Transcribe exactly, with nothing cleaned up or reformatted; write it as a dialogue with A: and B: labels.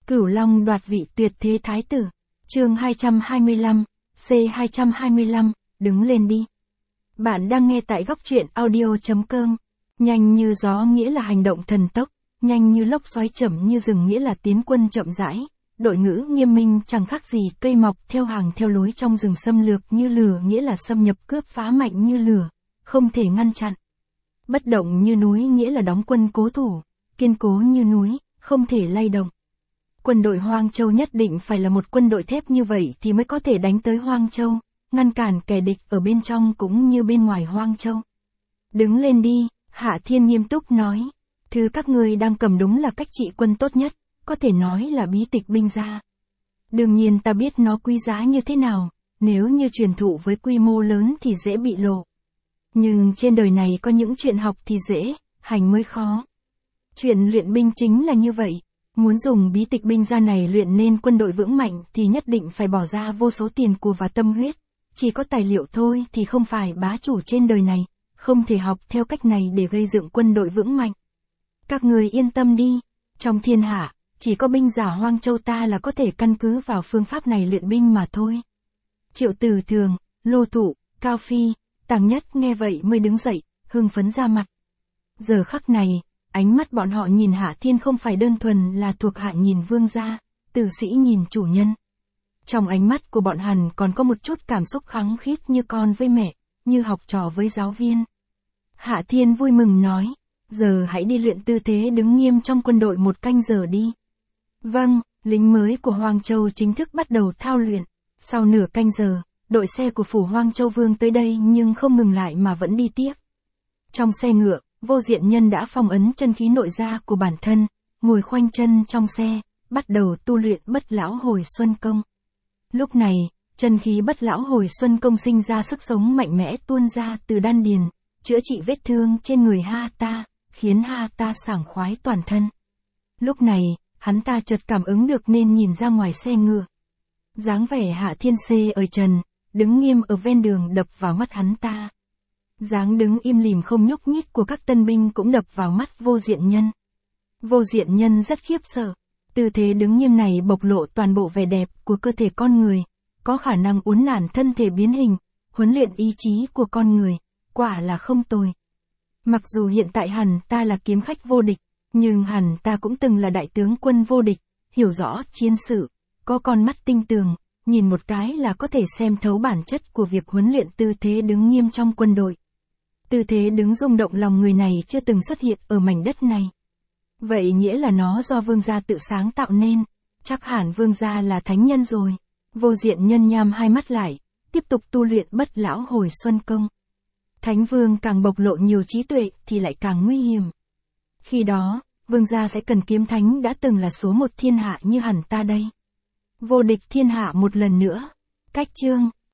A: Cửu Long đoạt vị tuyệt thế thái tử. Chương hai trăm hai mươi lăm, C hai trăm hai mươi lăm, đứng lên đi. Bạn đang nghe tại góc truyện audio chấm com. Nhanh như gió nghĩa là hành động thần tốc, nhanh như lốc xoáy chậm như rừng nghĩa là tiến quân chậm rãi. Đội ngũ nghiêm minh chẳng khác gì cây mọc theo hàng theo lối trong rừng, xâm lược như lửa nghĩa là xâm nhập cướp phá mạnh như lửa, không thể ngăn chặn. Bất động như núi nghĩa là đóng quân cố thủ, kiên cố như núi, không thể lay động. Quân đội Hoang Châu nhất định phải là một quân đội thép như vậy thì mới có thể đánh tới Hoang Châu, ngăn cản kẻ địch ở bên trong cũng như bên ngoài Hoang Châu. Đứng lên đi, Hạ Thiên nghiêm túc nói. Thứ các ngươi đang cầm đúng là cách trị quân tốt nhất, có thể nói là bí tịch binh gia. Đương nhiên ta biết nó quý giá như thế nào, nếu như truyền thụ với quy mô lớn thì dễ bị lộ. Nhưng trên đời này có những chuyện học thì dễ, hành mới khó. Chuyện luyện binh chính là như vậy. Muốn dùng bí tịch binh gia này luyện nên quân đội vững mạnh thì nhất định phải bỏ ra vô số tiền của và tâm huyết. Chỉ có tài liệu thôi thì không phải bá chủ trên đời này, không thể học theo cách này để gây dựng quân đội vững mạnh. Các người yên tâm đi, trong thiên hạ, chỉ có binh giả Hoang Châu ta là có thể căn cứ vào phương pháp này luyện binh mà thôi. Triệu Tử Thường, Lô Thụ, Cao Phi, Tàng Nhất nghe vậy mới đứng dậy, hưng phấn ra mặt. Giờ khắc này, ánh mắt bọn họ nhìn Hạ Thiên không phải đơn thuần là thuộc hạ nhìn vương gia, tử sĩ nhìn chủ nhân. Trong ánh mắt của bọn hắn còn có một chút cảm xúc khăng khít như con với mẹ, như học trò với giáo viên. Hạ Thiên vui mừng nói, giờ hãy đi luyện tư thế đứng nghiêm trong quân đội một canh giờ đi. Vâng, lính mới của Hoang Châu chính thức bắt đầu thao luyện. Sau nửa canh giờ, đội xe của phủ Hoang Châu Vương tới đây nhưng không ngừng lại mà vẫn đi tiếp. Trong xe ngựa, Vô Diện Nhân đã phong ấn chân khí nội gia của bản thân, ngồi khoanh chân trong xe, bắt đầu tu luyện Bất Lão Hồi Xuân Công. Lúc này, chân khí Bất Lão Hồi Xuân Công sinh ra sức sống mạnh mẽ tuôn ra từ đan điền, chữa trị vết thương trên người Ha Ta, khiến Ha Ta sảng khoái toàn thân. Lúc này, hắn ta chợt cảm ứng được nên nhìn ra ngoài xe ngựa. Dáng vẻ Hạ Thiên Xê ở trần, đứng nghiêm ở ven đường đập vào mắt hắn ta. Dáng đứng im lìm không nhúc nhích của các tân binh cũng đập vào mắt Vô Diện Nhân. Vô Diện Nhân rất khiếp sợ. Tư thế đứng nghiêm này bộc lộ toàn bộ vẻ đẹp của cơ thể con người, có khả năng uốn nản thân thể biến hình, huấn luyện ý chí của con người, quả là không tồi. Mặc dù hiện tại hắn ta là kiếm khách vô địch, nhưng hắn ta cũng từng là đại tướng quân vô địch, hiểu rõ chiến sự, có con mắt tinh tường, nhìn một cái là có thể xem thấu bản chất của việc huấn luyện tư thế đứng nghiêm trong quân đội. Tư thế đứng rung động lòng người này chưa từng xuất hiện ở mảnh đất này. Vậy nghĩa là nó do vương gia tự sáng tạo nên, chắc hẳn vương gia là thánh nhân rồi. Vô Diện Nhân nhắm hai mắt lại, tiếp tục tu luyện Bất Lão Hồi Xuân Công. Thánh vương càng bộc lộ nhiều trí tuệ thì lại càng nguy hiểm. Khi đó, vương gia sẽ cần kiếm thánh đã từng là số một thiên hạ như hẳn ta đây. Vô địch thiên hạ một lần nữa. Cách chương